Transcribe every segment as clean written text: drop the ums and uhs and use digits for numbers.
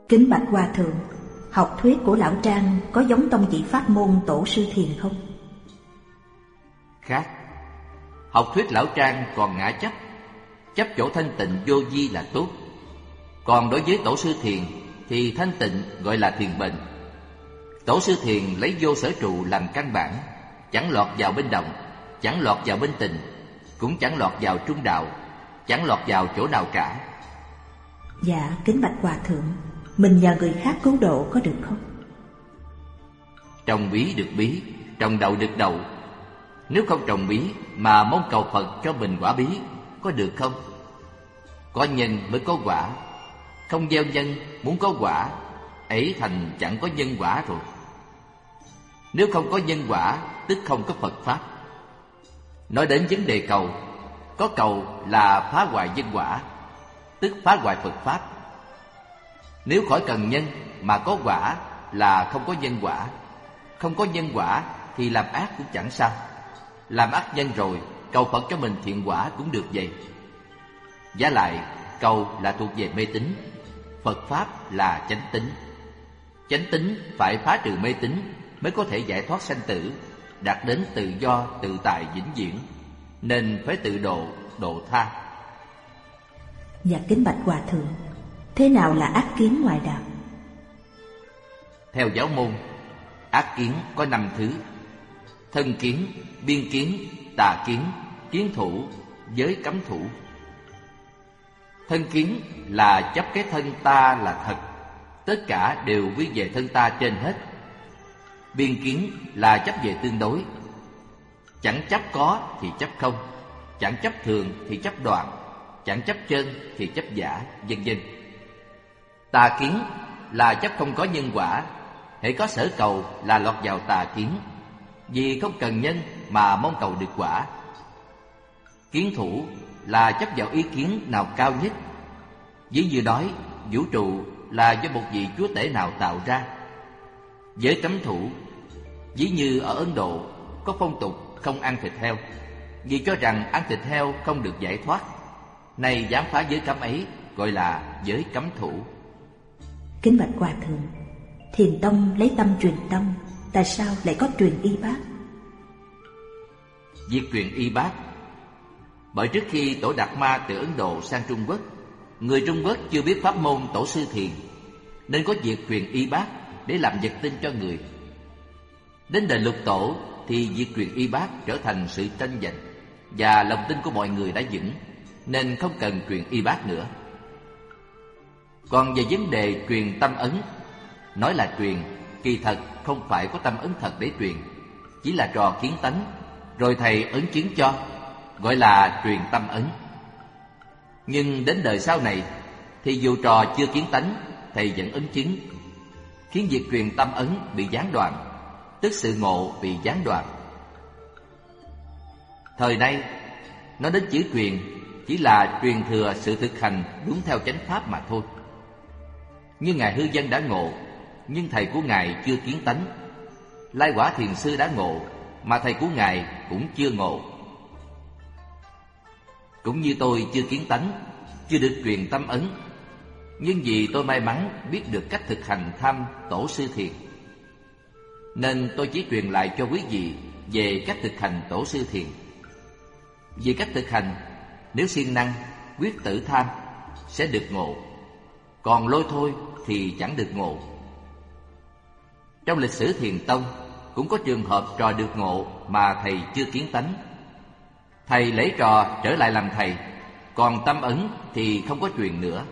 Kính bạch hòa thượng, học thuyết của lão Trang có giống tông chỉ pháp môn Tổ sư Thiền không? Khác. Học thuyết lão Trang còn ngã chấp chỗ thanh tịnh vô vi là tốt. Còn đối với Tổ sư Thiền thì thanh tịnh gọi là thiền bệnh. Tổ sư Thiền lấy vô sở trụ làm căn bản, chẳng lọt vào bên động, chẳng lọt vào bên tình, cũng chẳng lọt vào trung đạo, chẳng lọt vào chỗ nào cả. Dạ, kính bạch hòa thượng, mình nhờ người khác cứu độ có được không? Trồng bí được bí, trồng đậu được đậu. Nếu không trồng bí mà mong cầu Phật cho mình quả bí, có được không? Có nhân mới có quả. Không gieo nhân muốn có quả, ấy thành chẳng có nhân quả rồi. Nếu không có nhân quả, tức không có Phật Pháp. Nói đến vấn đề cầu, có cầu là phá hoại nhân quả, tức phá hoại Phật Pháp. Nếu khỏi cần nhân mà có quả là không có nhân quả. Không có nhân quả thì làm ác cũng chẳng sao. Làm ác nhân rồi, cầu Phật cho mình thiện quả cũng được vậy. Vả lại, cầu là thuộc về mê tín, Phật Pháp là chánh tín. Chánh tín phải phá trừ mê tín mới có thể giải thoát sanh tử, đạt đến tự do, tự tại vĩnh viễn. Nên phải tự độ, độ tha. Dạ kính bạch hòa thượng, thế nào là ác kiến ngoại đạo? Theo giáo môn, ác kiến có 5 thứ: thân kiến, biên kiến, tà kiến, kiến thủ, giới cấm thủ. Thân kiến là chấp cái thân ta là thật, tất cả đều quy về thân ta trên hết. Biên kiến là chấp về tương đối, chẳng chấp có thì chấp không, chẳng chấp thường thì chấp đoạn, chẳng chấp chân thì chấp giả, vân vân. Tà kiến là chấp không có nhân quả, hễ có sở cầu là lọt vào tà kiến, vì không cần nhân mà mong cầu được quả. Kiến thủ là chấp vào ý kiến nào cao nhất. Ví như nói vũ trụ là do một vị chúa tể nào tạo ra. Giới cấm thủ, ví như ở Ấn Độ có phong tục không ăn thịt heo, vì cho rằng ăn thịt heo không được giải thoát. Này dám phá giới cấm ấy, gọi là giới cấm thủ. Kính bạch hòa thượng, Thiền tông lấy tâm truyền tâm, tại sao lại có truyền y bát? Việc truyền y bát, bởi trước khi Tổ Đạt Ma từ Ấn Độ sang Trung Quốc, người Trung Quốc chưa biết pháp môn Tổ sư Thiền, nên có việc truyền y bát để làm vật tin cho người. Đến đời Lục Tổ thì việc truyền y bát trở thành sự tranh giành, và lòng tin của mọi người đã vững, nên không cần truyền y bát nữa. Còn về vấn đề truyền tâm ấn, nói là truyền, kỳ thật không phải có tâm ấn thật để truyền, chỉ là trò kiến tánh, rồi thầy ấn chứng cho, gọi là truyền tâm ấn. Nhưng đến đời sau này thì dù trò chưa kiến tánh, thầy vẫn ấn chứng, khiến việc truyền tâm ấn bị gián đoạn, tức sự ngộ bị gián đoạn. Thời nay nói đến chữ truyền chỉ là truyền thừa sự thực hành đúng theo chánh pháp mà thôi. Như Ngài Hư Vân đã ngộ, nhưng thầy của Ngài chưa kiến tánh. Lai Quả Thiền Sư đã ngộ, mà thầy của Ngài cũng chưa ngộ. Cũng như tôi chưa kiến tánh, chưa được truyền tâm ấn, nhưng vì tôi may mắn biết được cách thực hành thăm Tổ sư Thiền, nên tôi chỉ truyền lại cho quý vị về cách thực hành Tổ sư Thiền. Vì cách thực hành, nếu siêng năng, quyết tử tham sẽ được ngộ, còn lôi thôi thì chẳng được ngộ. Trong lịch sử Thiền tông cũng có trường hợp trò được ngộ mà thầy chưa kiến tánh. Thầy lấy trò trở lại làm thầy, còn tâm ấn thì không có truyền nữa.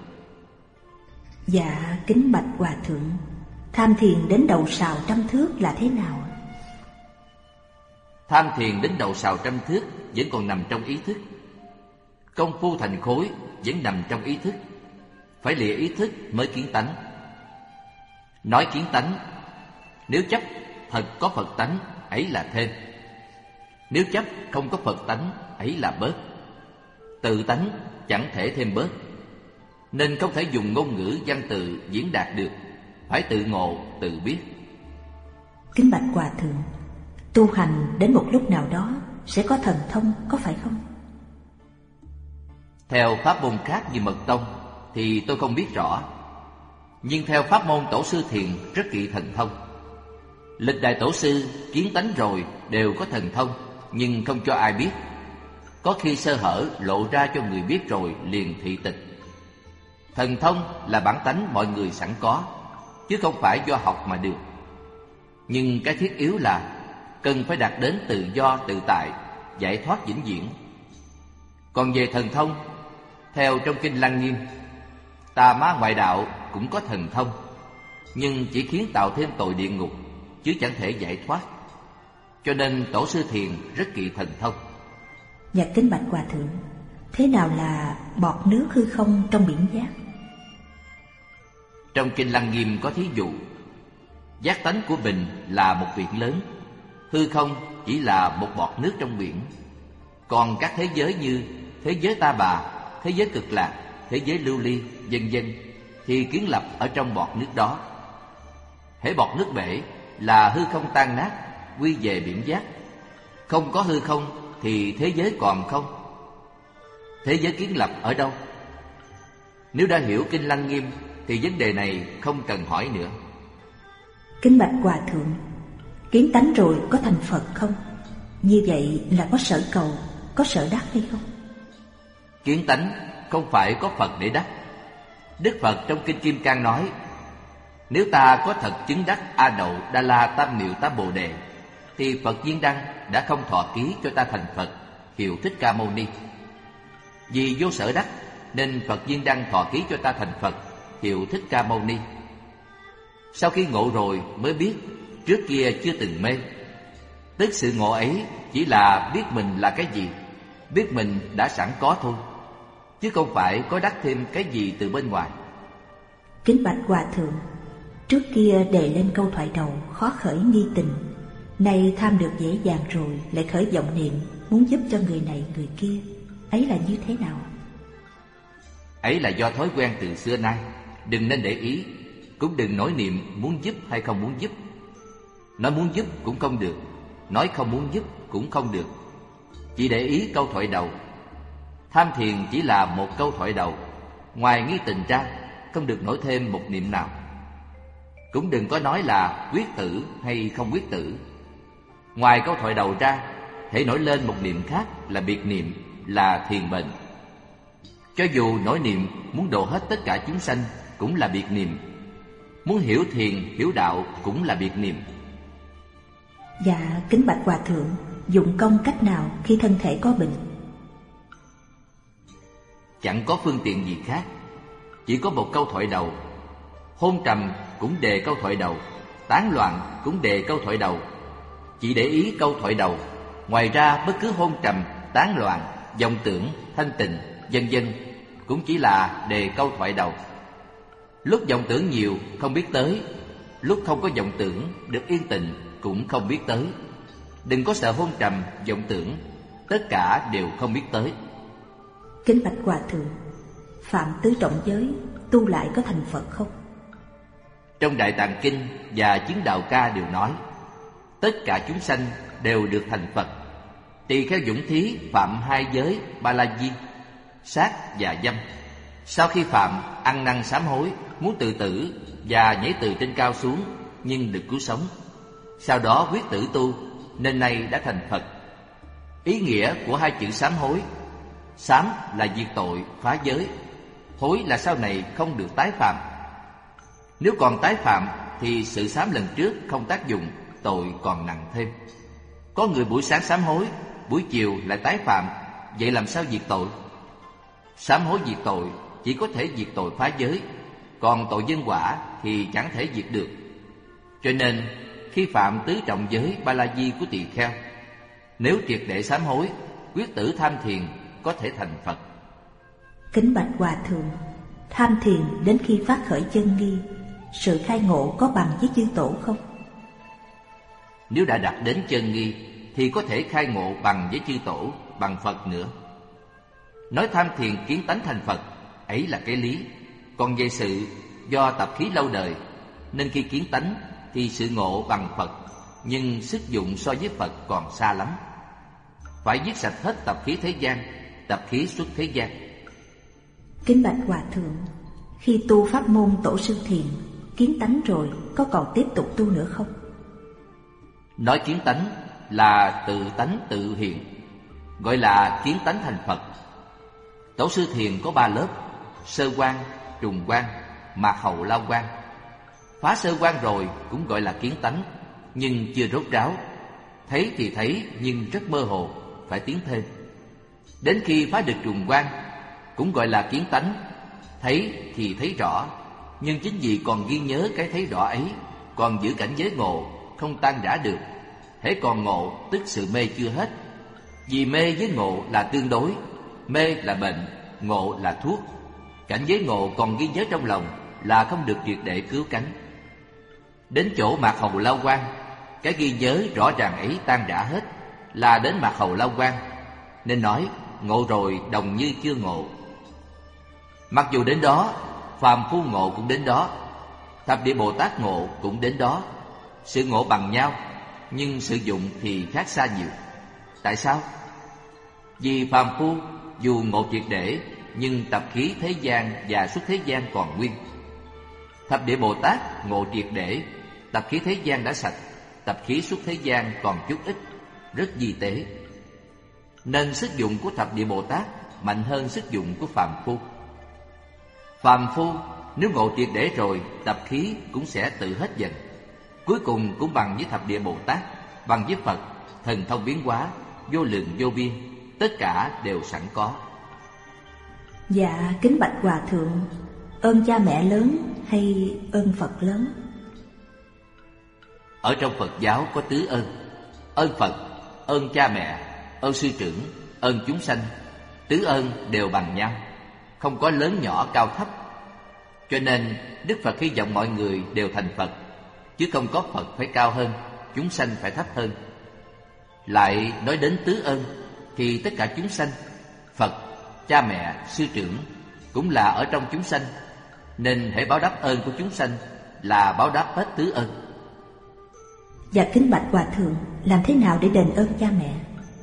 Dạ kính bạch hòa thượng, tham thiền đến đầu sào trăm thước là thế nào? Tham thiền đến đầu sào trăm thước vẫn còn nằm trong ý thức. Công phu thành khối vẫn nằm trong ý thức. Phải lìa ý thức mới kiến tánh. Nói kiến tánh, nếu chấp thật có Phật tánh, ấy là thêm. Nếu chấp không có Phật tánh, ấy là bớt. Tự tánh chẳng thể thêm bớt, nên không thể dùng ngôn ngữ văn tự diễn đạt được, phải tự ngộ, tự biết. Kính bạch hòa thượng, tu hành đến một lúc nào đó sẽ có thần thông, có phải không? Theo pháp môn khác như Mật tông thì tôi không biết rõ. Nhưng theo pháp môn Tổ sư Thiền rất kỵ thần thông. Lịch đại tổ sư kiến tánh rồi đều có thần thông, nhưng không cho ai biết. Có khi sơ hở lộ ra cho người biết rồi liền thị tịch. Thần thông là bản tánh mọi người sẵn có, chứ không phải do học mà được. Nhưng cái thiết yếu là cần phải đạt đến tự do tự tại, giải thoát vĩnh viễn. Còn về thần thông, theo trong kinh Lăng Nghiêm, tà ma ngoại đạo cũng có thần thông, nhưng chỉ khiến tạo thêm tội địa ngục, chứ chẳng thể giải thoát. Cho nên Tổ sư Thiền rất kỵ thần thông. Dạ kính bạch Hòa Thượng, thế nào là bọt nước hư không trong biển giác? Trong kinh Lăng Nghiêm có thí dụ, giác tánh của bình là một biển lớn, hư không chỉ là một bọt nước trong biển. Còn các thế giới như thế giới Ta Bà, thế giới Cực Lạc, thế giới Lưu Ly, vân vân thì kiến lập ở trong bọt nước đó. Hễ bọt nước bể là hư không tan nát, quy về biển giác. Không có hư không thì thế giới còn không. Thế giới kiến lập ở đâu? Nếu đã hiểu kinh Lăng Nghiêm thì vấn đề này không cần hỏi nữa. Kính bạch Hòa Thượng, kiến tánh rồi có thành Phật không? Như vậy là có sở cầu, có sở đắc hay không? Kiến tánh không phải có Phật để đắc. Đức Phật trong kinh Kim Cang nói, nếu ta có thật chứng đắc A Đậu Đa La Tam Miệu Tám Bồ Đề, thì Phật Viên Đăng đã không thọ ký cho ta thành Phật, hiệu Thích Ca Mâu Ni. Vì vô sở đắc nên Phật Viên Đăng thọ ký cho ta thành Phật, hiệu Thích Ca Mâu Ni. Sau khi ngộ rồi mới biết trước kia chưa từng mê. Tức sự ngộ ấy chỉ là biết mình là cái gì, biết mình đã sẵn có thôi, chứ không phải có đắc thêm cái gì từ bên ngoài. Kính bạch Hòa Thượng, trước kia đề lên câu thoại đầu khó khởi nghi tình, nay tham được dễ dàng rồi lại khởi vọng niệm muốn giúp cho người này người kia, ấy là như thế nào? Ấy là do thói quen từ xưa nay, đừng nên để ý, cũng đừng nói niệm muốn giúp hay không muốn giúp. Nói muốn giúp cũng không được, nói không muốn giúp cũng không được. Chỉ để ý câu thoại đầu. Tham thiền chỉ là một câu thoại đầu, ngoài nghi tình ra không được nổi thêm một niệm nào. Cũng đừng có nói là quyết tử hay không quyết tử. Ngoài câu thoại đầu ra, hãy nổi lên một niệm khác là biệt niệm, là thiền bệnh. Cho dù nổi niệm muốn độ hết tất cả chúng sanh cũng là biệt niệm, muốn hiểu thiền, hiểu đạo cũng là biệt niệm. Dạ kính bạch Hòa Thượng, dụng công cách nào khi thân thể có bệnh? Chẳng có phương tiện gì khác, chỉ có một câu thoại đầu. Hôn trầm cũng đề câu thoại đầu, tán loạn cũng đề câu thoại đầu. Chỉ để ý câu thoại đầu, ngoài ra bất cứ hôn trầm, tán loạn, vọng tưởng, thanh tịnh, vân vân cũng chỉ là đề câu thoại đầu. Lúc vọng tưởng nhiều không biết tới, lúc không có vọng tưởng được yên tịnh cũng không biết tới. Đừng có sợ hôn trầm, vọng tưởng, tất cả đều không biết tới. Kính bạch Hòa Thượng, phạm tứ trọng giới tu lại có thành Phật không? Trong Đại Tạng Kinh và Chứng Đạo Ca đều nói, tất cả chúng sanh đều được thành Phật, tỳ kheo dũng thí phạm hai giới ba la di, sát và dâm. Sau khi phạm, ăn năn sám hối, muốn tự tử và nhảy từ trên cao xuống, nhưng được cứu sống. Sau đó quyết tử tu, nên nay đã thành Phật. Ý nghĩa của hai chữ sám hối: sám là diệt tội, phá giới; hối là sau này không được tái phạm. Nếu còn tái phạm thì sự sám lần trước không tác dụng, tội còn nặng thêm. Có người buổi sáng sám hối, buổi chiều lại tái phạm, vậy làm sao diệt tội? Sám hối diệt tội chỉ có thể diệt tội phá giới, còn tội nhân quả thì chẳng thể diệt được. Cho nên khi phạm tứ trọng giới ba la di của tỳ kheo, nếu triệt để sám hối, quyết tử tham thiền, có thể thành Phật. Kính bạch Hòa Thượng, tham thiền đến khi phát khởi chân nghi, sự khai ngộ có bằng với chư tổ không? Nếu đã đạt đến chân nghi thì có thể khai ngộ bằng với chư tổ, bằng Phật nữa. Nói tham thiền kiến tánh thành Phật, ấy là cái lý. Còn về sự do tập khí lâu đời, nên khi kiến tánh thì sự ngộ bằng Phật, nhưng sức dụng so với Phật còn xa lắm. Phải giết sạch hết tập khí thế gian, tập khí xuất thế gian. Kính bạch Hòa Thượng, Khi tu pháp môn Tổ sư Thiền, kiến tánh rồi có còn tiếp tục tu nữa không? Nói kiến tánh là tự tánh tự hiện, gọi là kiến tánh thành Phật. Tổ sư Thiền có 3 lớp: sơ quan, trùng quan, mạt hậu lao quan. Phá sơ quan rồi cũng gọi là kiến tánh, nhưng chưa rốt ráo. Thấy thì thấy nhưng rất mơ hồ, phải tiến thêm. Đến khi phá được trùng quan, cũng gọi là kiến tánh. Thấy thì thấy rõ, nhưng chính vì còn ghi nhớ cái thấy rõ ấy, còn giữ cảnh giới ngộ, không tan rã được. Hễ còn ngộ, tức sự mê chưa hết. Vì mê với ngộ là tương đối, mê là bệnh, ngộ là thuốc. Cảnh giới ngộ còn ghi nhớ trong lòng là không được triệt để cứu cánh. Đến chỗ mạt hậu lao quan, cái ghi nhớ rõ ràng ấy tan rã hết, là đến mạt hậu lao quan. Nên nói ngộ rồi đồng như chưa ngộ. Mặc dù đến đó, phàm phu ngộ cũng đến đó, Thập Địa Bồ Tát ngộ cũng đến đó. Sự ngộ bằng nhau, nhưng sử dụng thì khác xa nhiều. Tại sao? Vì phàm phu dù ngộ triệt để, nhưng tập khí thế gian và xuất thế gian còn nguyên. Thập Địa Bồ Tát ngộ triệt để, tập khí thế gian đã sạch, tập khí xuất thế gian còn chút ít, rất vi tế. Nên sức dụng của Thập Địa Bồ Tát mạnh hơn sức dụng của phàm phu. Phàm phu nếu ngộ triệt để rồi, tập khí cũng sẽ tự hết dần. Cuối cùng cũng bằng với Thập Địa Bồ Tát, bằng với Phật, thần thông biến hóa, vô lượng vô biên, tất cả đều sẵn có. Dạ, kính bạch Hòa Thượng, ơn cha mẹ lớn hay ơn Phật lớn? Ở trong Phật giáo có tứ ơn: ơn Phật, ơn cha mẹ, ơn sư trưởng, ơn chúng sanh. Tứ ơn đều bằng nhau, không có lớn nhỏ cao thấp. Cho nên Đức Phật hy vọng mọi người đều thành Phật, chứ không có Phật phải cao hơn, chúng sanh phải thấp hơn. Lại nói đến tứ ơn thì tất cả chúng sanh, Phật, cha mẹ, sư trưởng cũng là ở trong chúng sanh, nên hãy báo đáp ơn của chúng sanh là báo đáp hết tứ ơn. Dạ kính bạch Hòa Thượng, làm thế nào để đền ơn cha mẹ?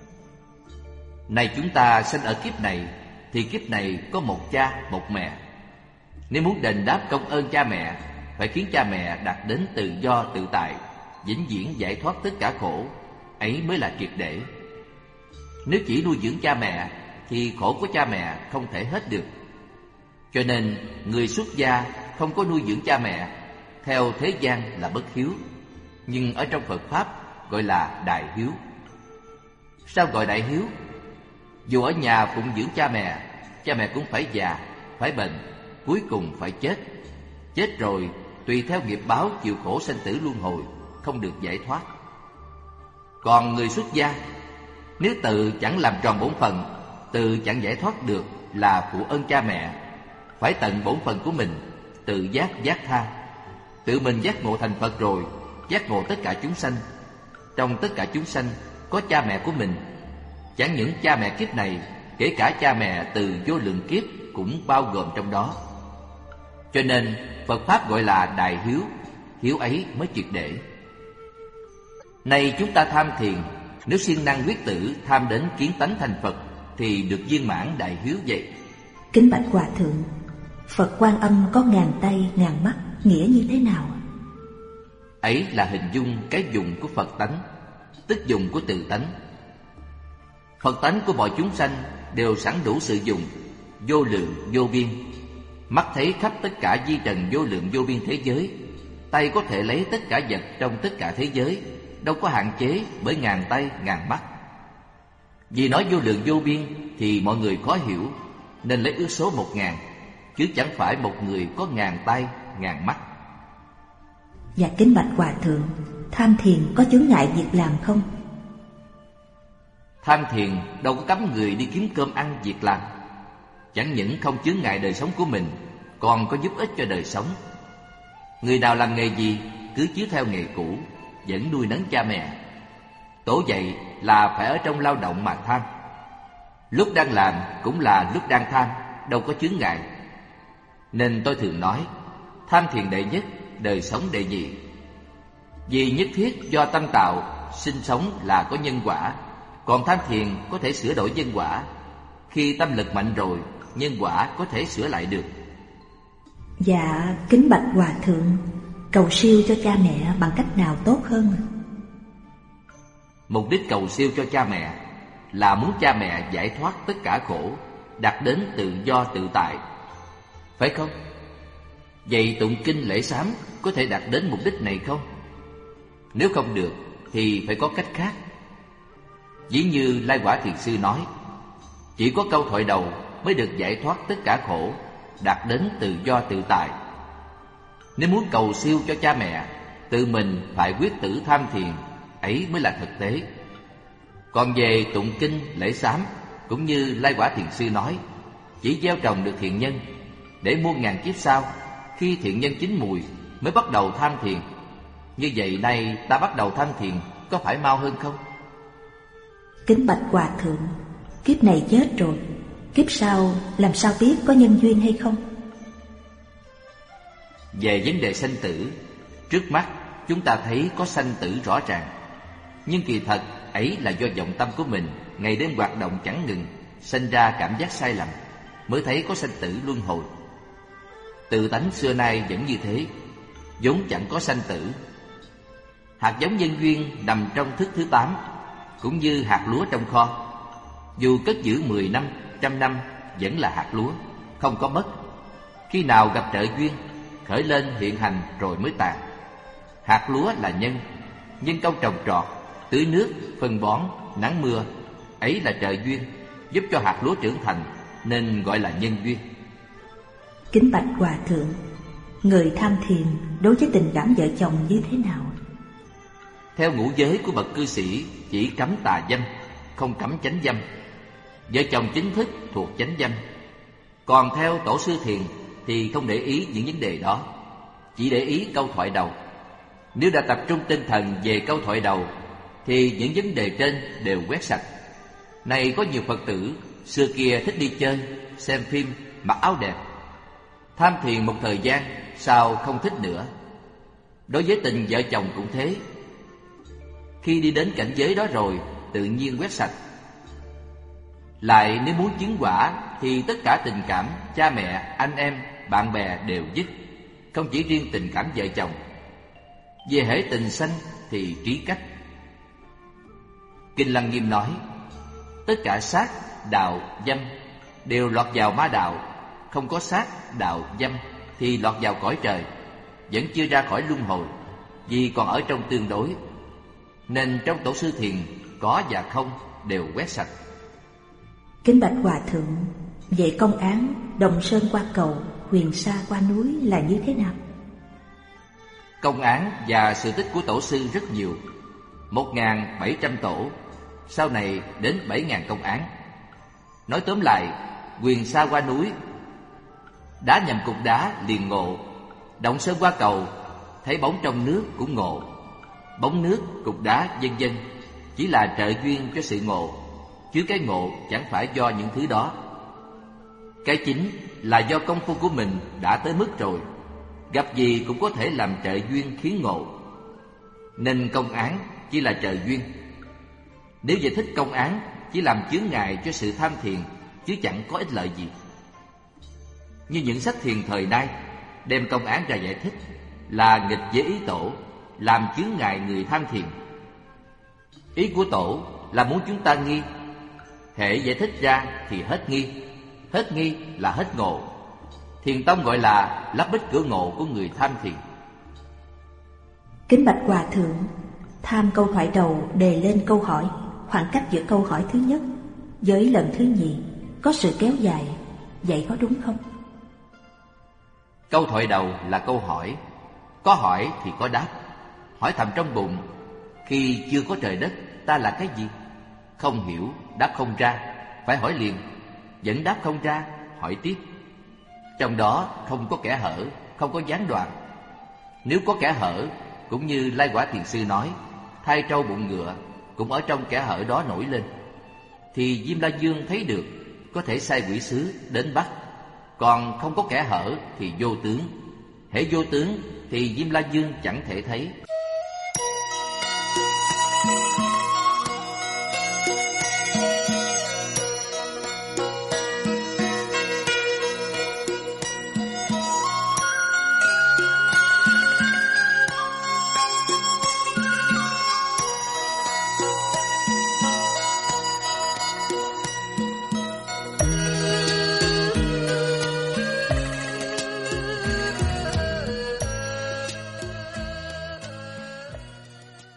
Này chúng ta sinh ở kiếp này, thì kiếp này có một cha, một mẹ. Nếu muốn đền đáp công ơn cha mẹ, phải khiến cha mẹ đạt đến tự do tự tại, vĩnh viễn giải thoát tất cả khổ, ấy mới là triệt để. Nếu chỉ nuôi dưỡng cha mẹ, thì khổ của cha mẹ không thể hết được. Cho nên người xuất gia không có nuôi dưỡng cha mẹ, theo thế gian là bất hiếu, nhưng ở trong Phật Pháp gọi là đại hiếu. Sao gọi đại hiếu? Dù ở nhà phụng dưỡng cha mẹ cũng phải già, phải bệnh, cuối cùng phải chết. Chết rồi tùy theo nghiệp báo chịu khổ sanh tử luân hồi, không được giải thoát. Còn người xuất gia, nếu tự chẳng làm tròn bổn phận, tự chẳng giải thoát được là phụ ơn cha mẹ, phải tận bổn phận của mình, tự giác giác tha. Tự mình giác ngộ thành Phật rồi, giác ngộ tất cả chúng sanh. Trong tất cả chúng sanh có cha mẹ của mình. Chẳng những cha mẹ kiếp này, kể cả cha mẹ từ vô lượng kiếp cũng bao gồm trong đó. Cho nên Phật Pháp gọi là đại hiếu, hiếu ấy mới triệt để. Nay chúng ta tham thiền, nếu siêng năng quyết tử tham đến kiến tánh thành Phật, thì được viên mãn đại hiếu vậy. Kính bạch Hòa Thượng, Phật Quan Âm có ngàn tay ngàn mắt, nghĩa như thế nào? Ấy là hình dung cái dùng của Phật tánh, tức dùng của tự tánh. Phật tánh của mọi chúng sanh đều sẵn đủ sự dùng, vô lượng vô biên. Mắt thấy khắp tất cả vi trần vô lượng vô biên thế giới, tay có thể lấy tất cả vật trong tất cả thế giới, đâu có hạn chế bởi ngàn tay ngàn mắt. Vì nói vô lượng vô biên thì mọi người khó hiểu, nên lấy ước số 1000, chứ chẳng phải một người có ngàn tay ngàn mắt. Dạ kính bạch Hòa Thượng, tham thiền có chướng ngại việc làm không? Tham thiền đâu có cấm người đi kiếm cơm ăn việc làm. Chẳng những không chướng ngại đời sống của mình, còn có giúp ích cho đời sống. Người nào làm nghề gì cứ chiếu theo nghề cũ, vẫn nuôi nấng cha mẹ. Tổ vậy là phải ở trong lao động mà tham. Lúc đang làm cũng là lúc đang tham, đâu có chướng ngại. Nên tôi thường nói, tham thiền đệ nhất, đời sống đệ nhị. Vì nhất thiết do tâm tạo, sinh sống là có nhân quả. Còn tham thiền có thể sửa đổi nhân quả. Khi tâm lực mạnh rồi, nhân quả có thể sửa lại được. Dạ, kính bạch hòa thượng, cầu siêu cho cha mẹ bằng cách nào tốt hơn? Mục đích cầu siêu cho cha mẹ là muốn cha mẹ giải thoát tất cả khổ, đạt đến tự do tự tại, phải không? Vậy tụng kinh lễ sám có thể đạt đến mục đích này không? Nếu không được thì phải có cách khác. Ví như Lai Quả Thiền Sư nói, chỉ có câu thoại đầu mới được giải thoát tất cả khổ, đạt đến tự do tự tại. Nếu muốn cầu siêu cho cha mẹ, tự mình phải quyết tử tham thiền, ấy mới là thực tế. Còn về tụng kinh lễ sám, cũng như Lai Quả Thiền Sư nói, chỉ gieo trồng được thiện nhân, để muôn ngàn kiếp sau, khi thiện nhân chín mùi mới bắt đầu tham thiền. Như vậy nay ta bắt đầu tham thiền, có phải mau hơn không? Kính bạch hòa thượng, kiếp này chết rồi, kiếp sau làm sao biết có nhân duyên hay không? Về vấn đề sanh tử, trước mắt chúng ta thấy có sanh tử rõ ràng, nhưng kỳ thật ấy là do vọng tâm của mình ngày đêm hoạt động chẳng ngừng, sinh ra cảm giác sai lầm, mới thấy có sanh tử luân hồi. Tự tánh xưa nay vẫn như thế, vốn chẳng có sanh tử. Hạt giống nhân duyên nằm trong thức thứ 8, cũng như hạt lúa trong kho, dù cất giữ 10 năm, 100 năm vẫn là hạt lúa, không có mất. Khi nào gặp trợ duyên, khởi lên hiện hành rồi mới tàn. Hạt lúa là nhân, nhân công trồng trọt, tưới nước, phân bón, nắng mưa, ấy là trợ duyên, giúp cho hạt lúa trưởng thành, nên gọi là nhân duyên. Kính bạch hòa thượng, người tham thiền đối với tình cảm vợ chồng như thế nào? Theo ngũ giới của bậc cư sĩ, chỉ cấm tà dâm, không cấm chánh dâm. Vợ chồng chính thức thuộc chánh dâm. Còn theo tổ sư thiền thì không để ý những vấn đề đó, chỉ để ý câu thoại đầu. Nếu đã tập trung tinh thần về câu thoại đầu thì những vấn đề trên đều quét sạch. Này có nhiều Phật tử xưa kia thích đi chơi, xem phim, mặc áo đẹp. Tham thiền một thời gian, sau không thích nữa. Đối với tình vợ chồng cũng thế. Khi đi đến cảnh giới đó rồi, tự nhiên quét sạch. Lại nếu muốn chứng quả thì tất cả tình cảm cha mẹ, anh em, bạn bè đều dứt, không chỉ riêng tình cảm vợ chồng. Về hễ tình sanh thì trí cách. Kinh Lăng Nghiêm nói, tất cả sát, đạo, dâm đều lọt vào ma đạo. Không có sát, đạo, dâm thì lọt vào cõi trời, vẫn chưa ra khỏi luân hồi, vì còn ở trong tương đối. Nên trong tổ sư thiền, có và không đều quét sạch. Kính bạch hòa thượng, vậy công án Đồng Sơn qua cầu, Huyền Sa qua núi là như thế nào? Công án và sự tích của tổ sư rất nhiều, 1.700 tổ, sau này đến 7.000 công án. Nói tóm lại, Huyền Sa qua núi, đá nhầm cục đá liền ngộ. Động Sơn qua cầu, thấy bóng trong nước cũng ngộ. Bóng nước, cục đá, vân vân chỉ là trợ duyên cho sự ngộ, chứ cái ngộ chẳng phải do những thứ đó. Cái chính là do công phu của mình đã tới mức rồi, gặp gì cũng có thể làm trợ duyên khiến ngộ. Nên công án chỉ là trợ duyên. Nếu giải thích công án chỉ làm chướng ngại cho sự tham thiền, chứ chẳng có ích lợi gì. Như những sách thiền thời nay đem công án ra giải thích là nghịch với ý tổ, làm chướng ngại người tham thiền. Ý của tổ là muốn chúng ta nghi, hễ giải thích ra thì hết nghi là hết ngộ. Thiền tông gọi là lắp bích cửa ngộ của người tham thiền. Kính bạch hòa thượng, tham câu thoại đầu đề lên câu hỏi, khoảng cách giữa câu hỏi thứ nhất với lần thứ nhì có sự kéo dài, vậy có đúng không? Câu thoại đầu là câu hỏi, có hỏi thì có đáp. Hỏi thầm trong bụng, khi chưa có trời đất ta là cái gì? Không hiểu, đáp không ra, phải hỏi liền. Vẫn đáp không ra, hỏi tiếp. Trong đó không có kẽ hở, không có gián đoạn. Nếu có kẽ hở, cũng như Lai Quả Thiền Sư nói, thai trâu bụng ngựa cũng ở trong kẽ hở đó nổi lên, thì Diêm La Dương thấy được, có thể sai quỷ sứ đến bắt. Còn không có kẽ hở thì vô tướng. Hễ vô tướng thì Diêm La Dương chẳng thể thấy.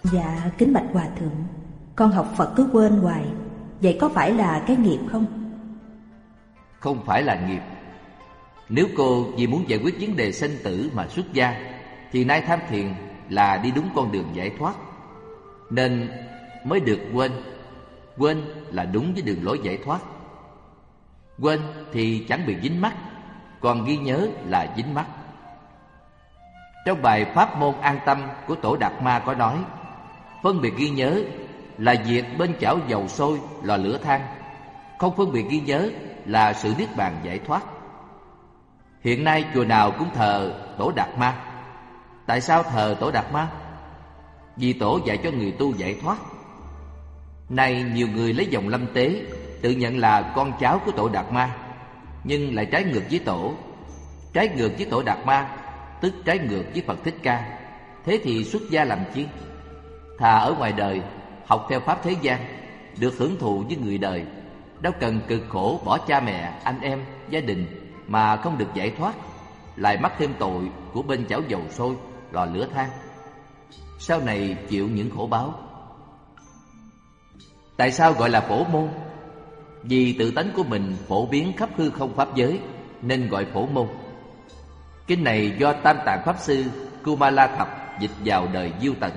Dạ, kính bạch hòa thượng, con học Phật cứ quên hoài, vậy có phải là cái nghiệp không? Không phải là nghiệp. Nếu cô vì muốn giải quyết vấn đề sinh tử mà xuất gia, thì nay tham thiền là đi đúng con đường giải thoát, nên mới được quên. Quên là đúng với đường lối giải thoát. Quên thì chẳng bị dính mắc, còn ghi nhớ là dính mắc. Trong bài Pháp môn an tâm của Tổ Đạt Ma có nói, phân biệt ghi nhớ là diệt bên chảo dầu sôi lò lửa than, không phân biệt ghi nhớ là sự niết bàn giải thoát. Hiện nay chùa nào cũng thờ Tổ Đạt Ma. Tại sao thờ Tổ Đạt Ma? Vì Tổ dạy cho người tu giải thoát. Nay nhiều người lấy dòng Lâm Tế tự nhận là con cháu của Tổ Đạt Ma, nhưng lại trái ngược với Tổ. Trái ngược với Tổ Đạt Ma tức trái ngược với Phật Thích Ca. Thế thì xuất gia làm chi? Thà ở ngoài đời học theo pháp thế gian, được hưởng thụ với người đời, đâu cần cực khổ bỏ cha mẹ, anh em, gia đình mà không được giải thoát, lại mắc thêm tội của bên chảo dầu sôi, lò lửa than, sau này chịu những khổ báo. Tại sao gọi là phổ môn? Vì tự tánh của mình phổ biến khắp hư không pháp giới, nên gọi phổ môn. Kinh này do Tam Tạng Pháp Sư Kumala Thập dịch vào đời Diêu Tần.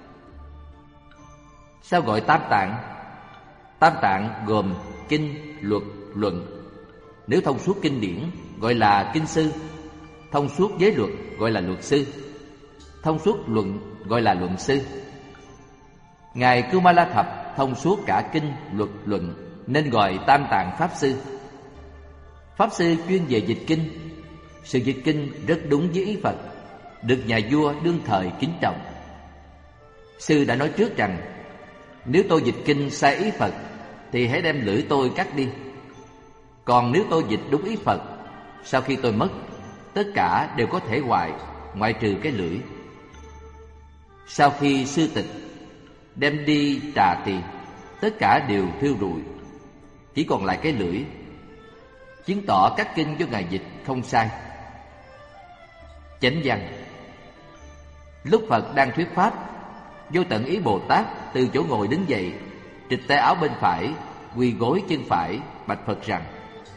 Sao gọi Tam Tạng? Tam Tạng gồm kinh, luật, luận. Nếu thông suốt kinh điển gọi là kinh sư, thông suốt giới luật gọi là luật sư, thông suốt luận gọi là luận sư. Ngài Kumala Thập thông suốt cả kinh, luật, luận, nên gọi Tam Tạng Pháp Sư. Pháp sư chuyên về dịch kinh. Sự dịch kinh rất đúng với ý Phật, được nhà vua đương thời kính trọng. Sư đã nói trước rằng, nếu tôi dịch kinh sai ý Phật thì hãy đem lưỡi tôi cắt đi. Còn nếu tôi dịch đúng ý Phật, sau khi tôi mất, tất cả đều có thể hoại, ngoại trừ cái lưỡi. Sau khi sư tịch đem đi trà tiền, tất cả đều thiêu rụi, chỉ còn lại cái lưỡi, chứng tỏ các kinh do Ngài dịch không sai. Chánh văn. Lúc Phật đang thuyết pháp, Vô Tận Ý Bồ Tát từ chỗ ngồi đứng dậy, trịch tay áo bên phải, quỳ gối chân phải, bạch Phật rằng: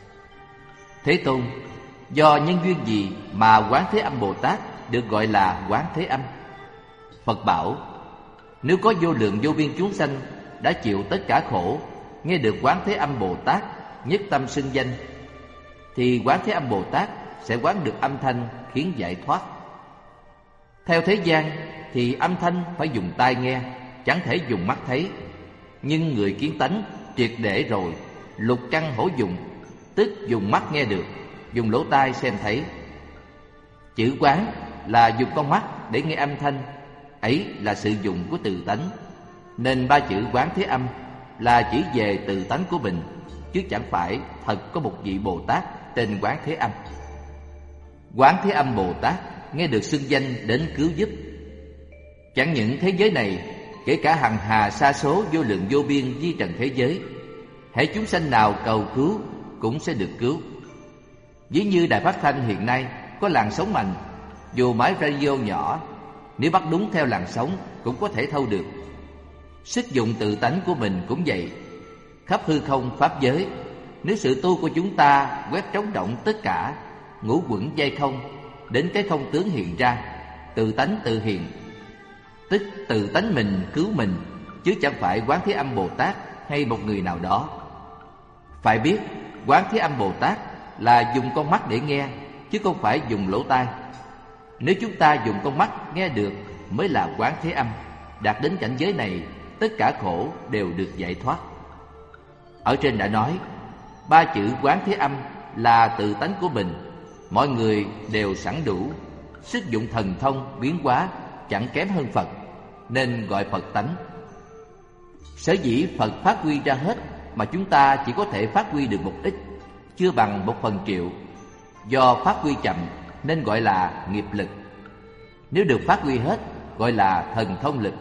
Thế Tôn, do nhân duyên gì mà Quán Thế Âm Bồ Tát được gọi là Quán Thế Âm? Phật bảo: Nếu có vô lượng vô biên chúng sanh đã chịu tất cả khổ, nghe được Quán Thế Âm Bồ Tát nhất tâm xưng danh, thì Quán Thế Âm Bồ Tát sẽ quán được âm thanh khiến giải thoát. Theo thế gian thì âm thanh phải dùng tai nghe, chẳng thể dùng mắt thấy. Nhưng người kiến tánh triệt để rồi, lục căn hổ dùng, tức dùng mắt nghe được, dùng lỗ tai xem thấy. Chữ quán là dùng con mắt để nghe âm thanh, ấy là sự dùng của tự tánh. Nên ba chữ Quán Thế Âm là chỉ về tự tánh của mình, chứ chẳng phải thật có một vị Bồ Tát tên Quán Thế Âm. Quán Thế Âm Bồ Tát nghe được xưng danh đến cứu giúp. Chẳng những thế giới này, kể cả hằng hà sa số vô lượng vô biên vi trần thế giới, hễ chúng sanh nào cầu cứu cũng sẽ được cứu. Ví như đài phát thanh hiện nay có làn sóng mạnh, dù máy radio nhỏ, nếu bắt đúng theo làn sóng cũng có thể thâu được. Sức dụng tự tánh của mình cũng vậy. Khắp hư không pháp giới, nếu sự tu của chúng ta quét trống động tất cả, ngũ quẩn dây không, đến cái không tướng hiện ra, tự tánh tự hiện, tức tự tánh mình cứu mình, chứ chẳng phải Quán Thế Âm Bồ Tát hay một người nào đó. Phải biết, Quán Thế Âm Bồ Tát là dùng con mắt để nghe, chứ không phải dùng lỗ tai. Nếu chúng ta dùng con mắt nghe được mới là Quán Thế Âm. Đạt đến cảnh giới này, tất cả khổ đều được giải thoát. Ở trên đã nói, ba chữ Quán Thế Âm là tự tánh của mình, mọi người đều sẵn đủ, sức dụng thần thông biến hóa chẳng kém hơn Phật, nên gọi Phật tánh. Sở dĩ Phật phát huy ra hết mà chúng ta chỉ có thể phát huy được một ít, chưa bằng 1/1000. Do phát huy chậm nên gọi là nghiệp lực. Nếu được phát huy hết gọi là thần thông lực.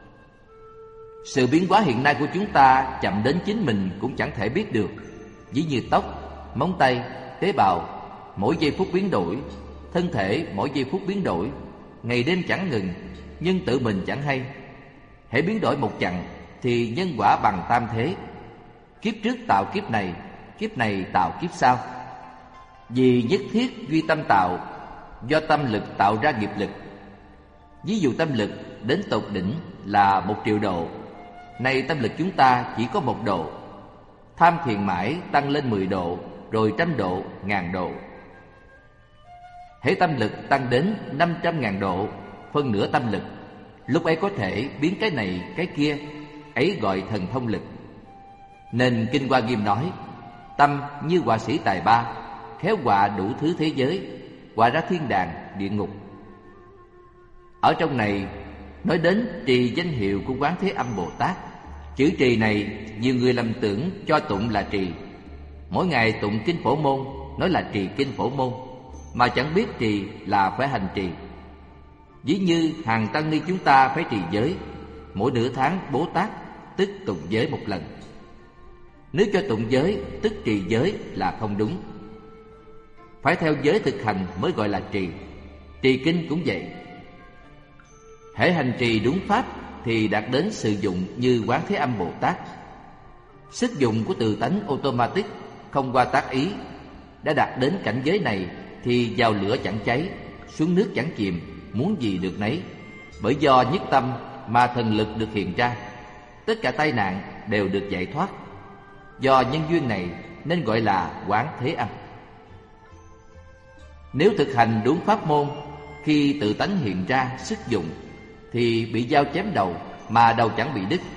Sự biến hóa hiện nay của chúng ta chậm đến chính mình cũng chẳng thể biết được. Ví như tóc, móng tay, tế bào mỗi giây phút biến đổi, thân thể mỗi giây phút biến đổi, ngày đêm chẳng ngừng, nhưng tự mình chẳng hay. hễ biến đổi một chặng thì nhân quả bằng tam thế. Kiếp trước tạo kiếp này tạo kiếp sau. Vì nhất thiết duy tâm tạo, do tâm lực tạo ra nghiệp lực. Ví dụ tâm lực đến tột đỉnh là 1 triệu độ, nay tâm lực chúng ta chỉ có 1 độ. Tham thiền mãi tăng lên 10 độ, rồi 100 độ, 1000 độ. Hễ tâm lực tăng đến 500.000 độ, phân nửa tâm lực, lúc ấy có thể biến cái này cái kia, ấy gọi thần thông lực. Nên Kinh Hoa Nghiêm nói, tâm như họa sĩ tài ba, khéo họa đủ thứ thế giới, họa ra thiên đàng, địa ngục. Ở trong này nói đến trì danh hiệu của Quán Thế Âm Bồ Tát. Chữ trì này nhiều người lầm tưởng cho tụng là trì. Mỗi ngày tụng kinh Phổ Môn nói là trì kinh Phổ Môn, mà chẳng biết trì là phải hành trì. Ví như hàng tăng ni chúng ta phải trì giới, mỗi nửa tháng Bố Tát tức tụng giới 1 lần. Nếu cho tụng giới tức trì giới là không đúng. Phải theo giới thực hành mới gọi là trì. Trì kinh cũng vậy. Hễ hành trì đúng pháp thì đạt đến sự dụng như Quán Thế Âm Bồ Tát. Sức dụng của tự tánh automatic, không qua tác ý. Đã đạt đến cảnh giới này thì vào lửa chẳng cháy, xuống nước chẳng chìm, muốn gì được nấy. Bởi do nhất tâm mà thần lực được hiện ra, tất cả tai nạn đều được giải thoát. Do nhân duyên này nên gọi là Quán Thế Âm. Nếu thực hành đúng pháp môn, khi tự tánh hiện ra sức dụng thì bị dao chém đầu mà đầu chẳng bị đứt,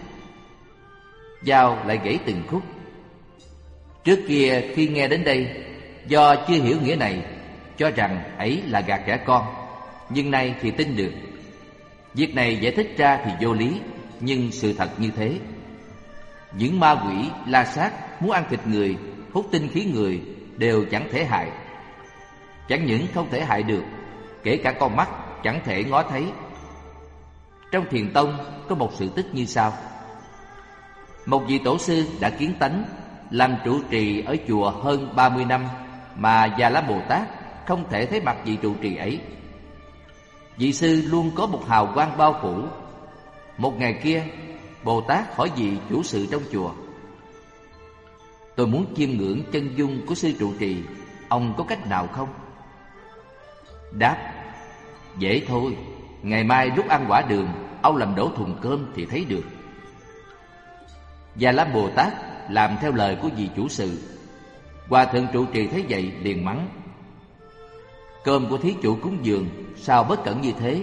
dao lại gãy từng khúc. Trước kia khi nghe đến đây, do chưa hiểu nghĩa này, cho rằng ấy là gạt trẻ con, nhưng nay thì tin được. Việc này giải thích ra thì vô lý, nhưng sự thật như thế. Những ma quỷ, la sát muốn ăn thịt người, hút tinh khí người đều chẳng thể hại. Chẳng những không thể hại được, kể cả con mắt chẳng thể ngó thấy. Trong Thiền Tông có một sự tích như sau. Một vị tổ sư đã kiến tánh, làm trụ trì ở chùa hơn 30 năm, mà Già La Bồ Tát không thể thấy mặt vị trụ trì ấy. Vị sư luôn có một hào quang bao phủ. Một ngày kia, Bồ Tát hỏi vị chủ sự trong chùa: tôi muốn chiêm ngưỡng chân dung của sư trụ trì, ông có cách nào không? Đáp: dễ thôi, ngày mai lúc ăn quả đường, ông làm đổ thùng cơm thì thấy được. Già La Bồ Tát làm theo lời của vị chủ sự. Hòa thượng trụ trì thấy vậy liền mắng: cơm của thí chủ cúng dường sao bất cẩn như thế?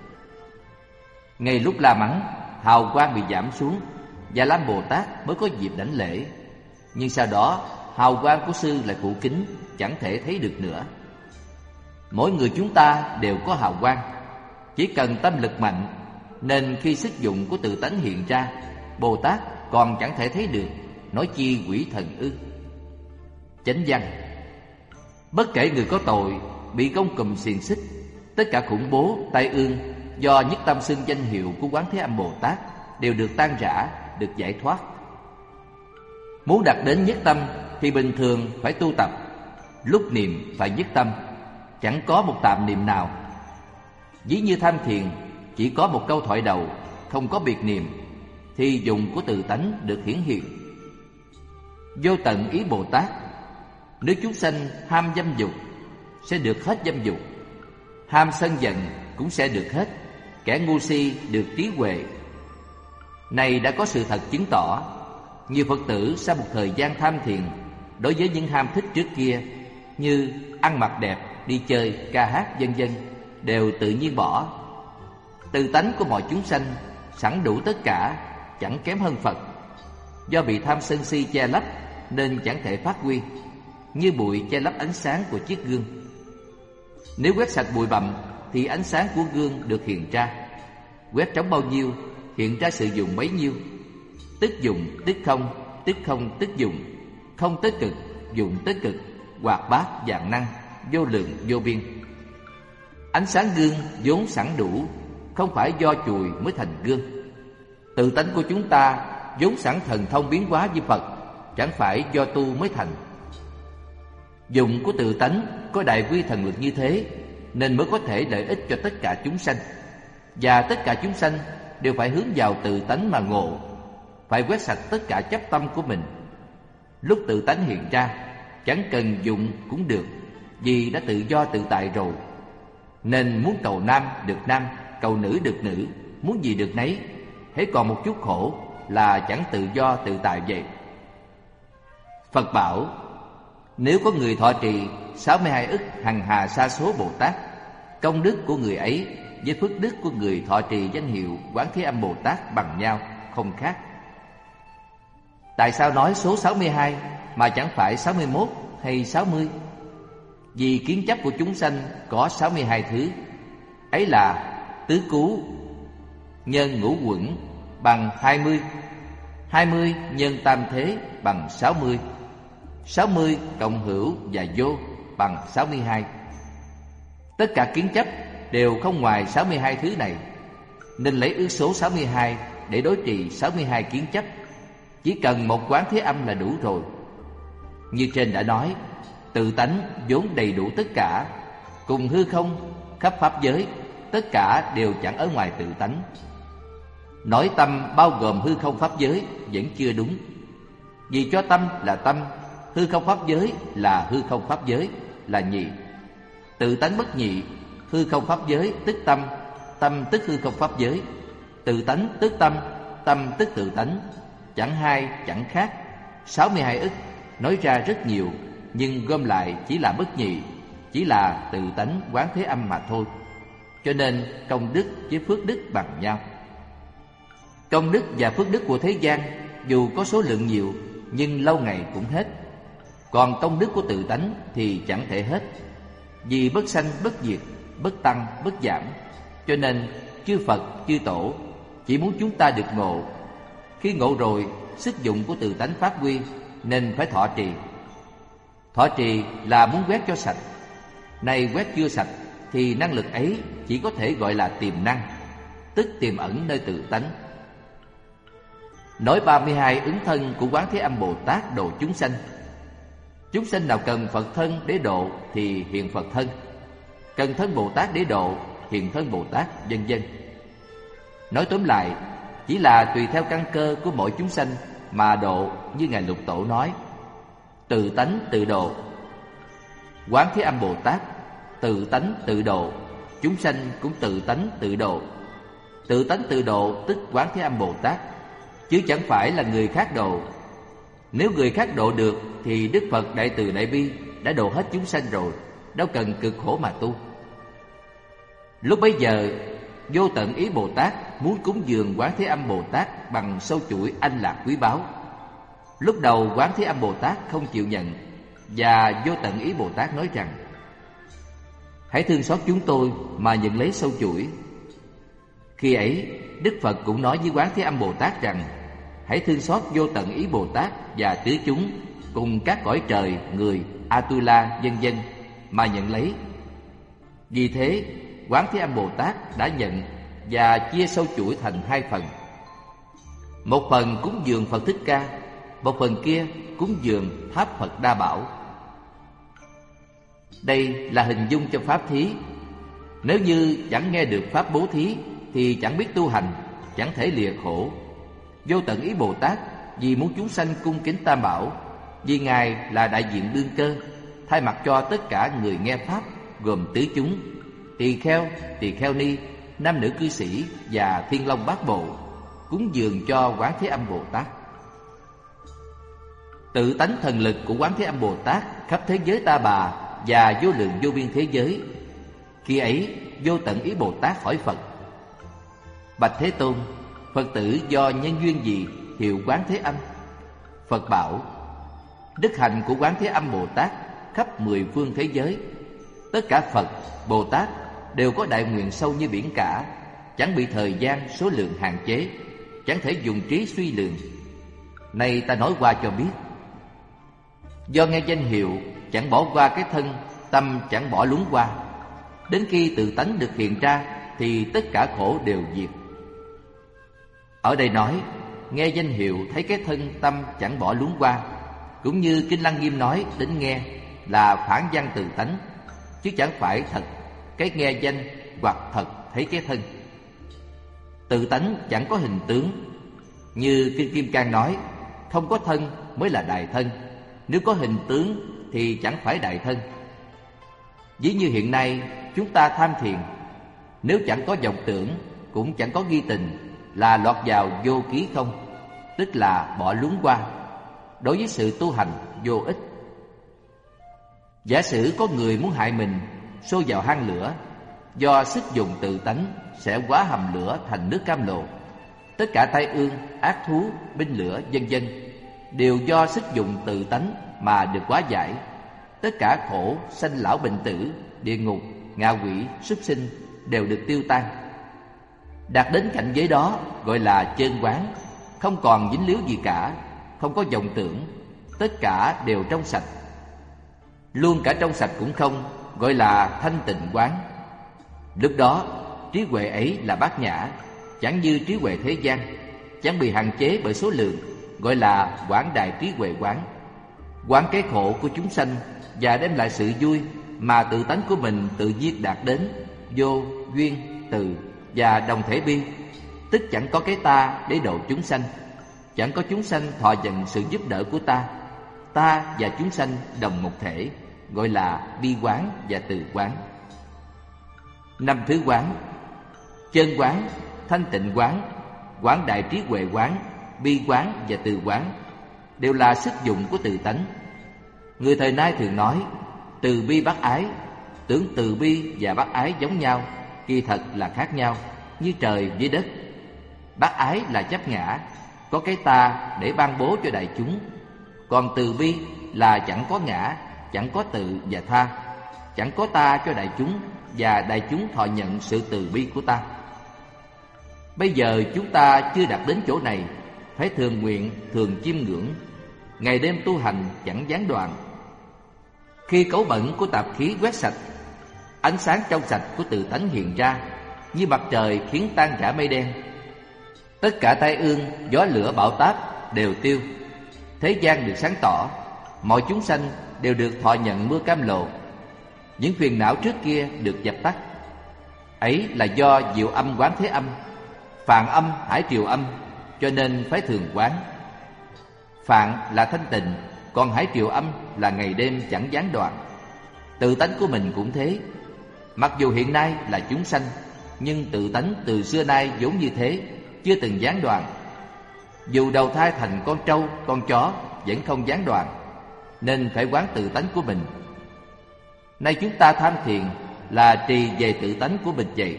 Ngay lúc la mắng, hào quang bị giảm xuống, Già La Bồ Tát mới có dịp đảnh lễ. Nhưng sau đó hào quang của sư lại phủ kín, chẳng thể thấy được nữa. Mỗi người chúng ta đều có hào quang, chỉ cần tâm lực mạnh, nên khi sức dụng của tự tánh hiện ra, Bồ Tát còn chẳng thể thấy được, nói chi quỷ thần ư? Chánh văn: bất kể người có tội, bị gông cùm xiềng xích, tất cả khủng bố, tai ương do nhất tâm xưng danh hiệu của Quán Thế Âm Bồ Tát đều được tan rã, được giải thoát. Muốn đạt đến nhất tâm thì bình thường phải tu tập, lúc niệm phải nhất tâm, chẳng có một tạm niệm nào. Ví như tham thiền chỉ có một câu thoại đầu, không có biệt niệm, thì dụng của tự tánh được hiển hiện. Vô tận ý Bồ Tát: nếu chúng sanh ham dâm dục sẽ được hết dâm dục, ham sân giận cũng sẽ được hết, kẻ ngu si được trí huệ. Này đã có sự thật chứng tỏ. Nhiều Phật tử sau một thời gian tham thiền, đối với những ham thích trước kia như ăn mặc đẹp, đi chơi, ca hát vân vân đều tự nhiên bỏ. Tự tánh của mọi chúng sanh sẵn đủ tất cả, chẳng kém hơn Phật. Do bị tham sân si che lấp nên chẳng thể phát huy, như bụi che lấp ánh sáng của chiếc gương. Nếu quét sạch bụi bặm thì ánh sáng của gương được hiện ra. Quét trống bao nhiêu, hiện ra sự dụng bấy nhiêu. Tức dụng tức không tức dụng, không tới cực, dụng tới cực, hoạt bát vạn năng, vô lượng vô biên. Ánh sáng gương vốn sẵn đủ, không phải do chùi mới thành gương. Tự tánh của chúng ta vốn sẵn thần thông biến hóa như Phật, chẳng phải do tu mới thành. Dụng của tự tánh có đại quy thần lực như thế, nên mới có thể lợi ích cho tất cả chúng sanh. Và tất cả chúng sanh đều phải hướng vào tự tánh mà ngộ, phải quét sạch tất cả chấp tâm của mình. Lúc tự tánh hiện ra, chẳng cần dụng cũng được, vì đã tự do tự tại rồi. Nên muốn cầu nam được nam, cầu nữ được nữ, muốn gì được nấy. Hễ còn một chút khổ là chẳng tự do tự tại vậy. Phật bảo, nếu có người thọ trì 62 ức hằng hà sa số Bồ Tát, công đức của người ấy với phước đức của người thọ trì danh hiệu Quán Thế Âm Bồ Tát bằng nhau, không khác. Tại sao nói số 62 mà chẳng phải 61 hay 60? Vì kiến chấp của chúng sanh có 62 thứ. Ấy là tứ cứu nhân ngũ quẩn bằng 20, 20 nhân tam thế bằng 60, 60 cộng hữu và vô bằng 62. Tất cả kiến chấp đều không ngoài 62 thứ này, nên lấy ước số 62 để đối trị 62 kiến chấp. Chỉ cần một Quán Thế Âm là đủ rồi. Như trên đã nói, tự tánh vốn đầy đủ tất cả, cùng hư không, khắp pháp giới, tất cả đều chẳng ở ngoài tự tánh. Nói tâm bao gồm hư không pháp giới vẫn chưa đúng. Vì cho tâm là tâm, hư không pháp giới là hư không pháp giới, là nhị. Tự tánh bất nhị, hư không pháp giới tức tâm, tâm tức hư không pháp giới. Tự tánh tức tâm, tâm tức tự tánh, chẳng hai chẳng khác. 62 ức nói ra rất nhiều, nhưng gom lại chỉ là bất nhị, chỉ là tự tánh Quán Thế Âm mà thôi. Cho nên công đức với phước đức bằng nhau. Công đức và phước đức của thế gian dù có số lượng nhiều, nhưng lâu ngày cũng hết. Còn công đức của tự tánh thì chẳng thể hết. Vì bất sanh bất diệt, bất tăng bất giảm, cho nên chư Phật chư Tổ chỉ muốn chúng ta được ngộ. Khi ngộ rồi, sức dụng của tự tánh phát huy, nên phải thọ trì. Thọ trì là muốn quét cho sạch. Này quét chưa sạch thì năng lực ấy chỉ có thể gọi là tiềm năng, tức tiềm ẩn nơi tự tánh. Nói 32 ứng thân của Quán Thế Âm Bồ Tát độ chúng sanh. Chúng sanh nào cần Phật thân để độ thì hiện Phật thân, cần thân Bồ Tát để độ hiện thân Bồ Tát, vân vân. Nói tóm lại, chỉ là tùy theo căn cơ của mỗi chúng sanh mà độ. Như Ngài Lục Tổ nói, tự tánh tự độ. Quán Thế Âm Bồ Tát tự tánh tự độ, chúng sanh cũng tự tánh tự độ. Tự tánh tự độ tức Quán Thế Âm Bồ Tát, chứ chẳng phải là người khác độ. Nếu người khác độ được thì Đức Phật Đại Từ Đại Bi đã độ hết chúng sanh rồi, đâu cần cực khổ mà tu. Lúc bấy giờ, Vô Tận Ý Bồ Tát muốn cúng dường Quán Thế Âm Bồ Tát bằng sâu chuỗi anh lạc quý báu. Lúc đầu Quán Thế Âm Bồ Tát không chịu nhận, và Vô Tận Ý Bồ Tát nói rằng: hãy thương xót chúng tôi mà nhận lấy sâu chuỗi. Khi ấy, Đức Phật cũng nói với Quán Thế Âm Bồ Tát rằng: hãy thương xót Vô Tận Ý Bồ Tát và tứ chúng cùng các cõi trời, người, Atula, vân vân mà nhận lấy. Vì thế, Quán Thế Âm Bồ Tát đã nhận và chia sâu chuỗi thành hai phần. Một phần cúng dường Phật Thích Ca, một phần kia cúng dường tháp Phật Đa Bảo. Đây là hình dung cho pháp thí. Nếu như chẳng nghe được pháp bố thí thì chẳng biết tu hành, chẳng thể lìa khổ. Vô Tận Ý Bồ Tát vì muốn chúng sanh cung kính Tam Bảo, vì Ngài là đại diện đương cơ, thay mặt cho tất cả người nghe pháp, gồm tứ chúng, tỳ kheo ni, nam nữ cư sĩ và Thiên Long Bát Bộ, cúng dường cho Quán Thế Âm Bồ Tát. Tự tánh thần lực của Quán Thế Âm Bồ Tát khắp thế giới Ta Bà và vô lượng vô biên thế giới. Khi ấy, Vô Tận Ý Bồ Tát hỏi Phật: bạch Thế Tôn, Phật tử do nhân duyên gì hiệu Quán Thế Âm? Phật bảo: đức hạnh của Quán Thế Âm Bồ Tát khắp 10 phương thế giới. Tất cả Phật, Bồ Tát đều có đại nguyện sâu như biển cả, chẳng bị thời gian, số lượng hạn chế, chẳng thể dùng trí suy lường. Này ta nói qua cho biết. Do nghe danh hiệu, chẳng bỏ qua cái thân, tâm chẳng bỏ luống qua. Đến khi tự tánh được hiện ra thì tất cả khổ đều diệt. Ở đây nói, nghe danh hiệu thấy cái thân tâm chẳng bỏ luống qua, cũng như Kinh Lăng Nghiêm nói đến nghe là phản văn từ tánh, chứ chẳng phải thật cái nghe danh hoặc thật thấy cái thân. Tự tánh chẳng có hình tướng. Như Kinh Kim Cang nói, không có thân mới là đại thân. Nếu có hình tướng thì chẳng phải đại thân. Ví như hiện nay chúng ta tham thiền, nếu chẳng có vọng tưởng, cũng chẳng có nghi tình, là lọt vào vô ký không, tức là bỏ luống qua. Đối với sự tu hành vô ích. Giả sử có người muốn hại mình, xô vào hang lửa, do sức dùng tự tánh sẽ hóa hầm lửa thành nước cam lộ. Tất cả tai ương, ác thú, binh lửa, vân vân đều do sức dùng tự tánh mà được hóa giải. Tất cả khổ, sanh lão bệnh tử, địa ngục, ngạ quỷ, súc sinh đều được tiêu tan. Đạt đến cảnh giới đó gọi là chơn quán, không còn dính líu gì cả, không có vọng tưởng, tất cả đều trong sạch. Luôn cả trong sạch cũng không, gọi là thanh tịnh quán. Lúc đó trí huệ ấy là bát nhã, chẳng như trí huệ thế gian, chẳng bị hạn chế bởi số lượng, gọi là quảng đại trí huệ quán. Quán cái khổ của chúng sanh và đem lại sự vui mà tự tánh của mình tự nhiên đạt đến, vô, duyên, từ và đồng thể bi, tức chẳng có cái ta để độ chúng sanh, chẳng có chúng sanh thọ nhận sự giúp đỡ của ta. Ta và chúng sanh đồng một thể, gọi là bi quán và từ quán. Năm thứ quán: chân quán, thanh tịnh quán, quán đại trí huệ quán, bi quán và từ quán đều là sức dụng của tự tánh. Người thời nay thường nói từ bi bác ái, tưởng từ bi và bác ái giống nhau, kỳ thật là khác nhau, như trời với đất. Bác ái là chấp ngã, có cái ta để ban bố cho đại chúng. Còn từ bi là chẳng có ngã, chẳng có tự và tha, chẳng có ta cho đại chúng, và đại chúng thọ nhận sự từ bi của ta. Bây giờ chúng ta chưa đạt đến chỗ này, phải thường nguyện, thường chiêm ngưỡng, ngày đêm tu hành chẳng gián đoạn. Khi cấu bẩn của tạp khí quét sạch, ánh sáng trong sạch của tự tánh hiện ra, như mặt trời khiến tan rã mây đen. Tất cả tai ương, gió lửa bão táp đều tiêu, thế gian được sáng tỏ, mọi chúng sanh đều được thọ nhận mưa cam lộ. Những phiền não trước kia được dập tắt. Ấy là do diệu âm quán thế âm, phạn âm hải triều âm, cho nên phải thường quán. Phạn là thanh tịnh, còn hải triều âm là ngày đêm chẳng gián đoạn. Tự tánh của mình cũng thế. Mặc dù hiện nay là chúng sanh, nhưng tự tánh từ xưa nay vốn như thế, chưa từng gián đoạn. Dù đầu thai thành con trâu, con chó vẫn không gián đoạn, nên phải quán tự tánh của mình. Nay chúng ta tham thiền là trì về tự tánh của mình vậy.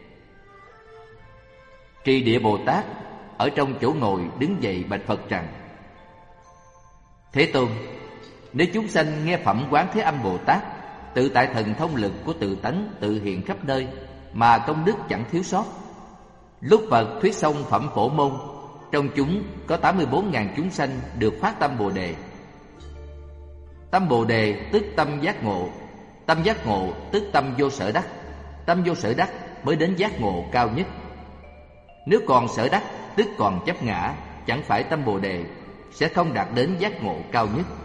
Trì Địa Bồ Tát ở trong chỗ ngồi đứng dậy bạch Phật rằng: Thế Tôn, nếu chúng sanh nghe phẩm quán Thế Âm Bồ Tát, tự tại thần thông lực của tự tánh tự hiện khắp nơi, mà công đức chẳng thiếu sót. Lúc Phật thuyết xong phẩm Phổ Môn, trong chúng có 84.000 chúng sanh được phát tâm Bồ Đề. Tâm Bồ Đề tức tâm giác ngộ, tâm giác ngộ tức tâm vô sở đắc, tâm vô sở đắc mới đến giác ngộ cao nhất. Nếu còn sở đắc tức còn chấp ngã, chẳng phải tâm Bồ Đề, sẽ không đạt đến giác ngộ cao nhất.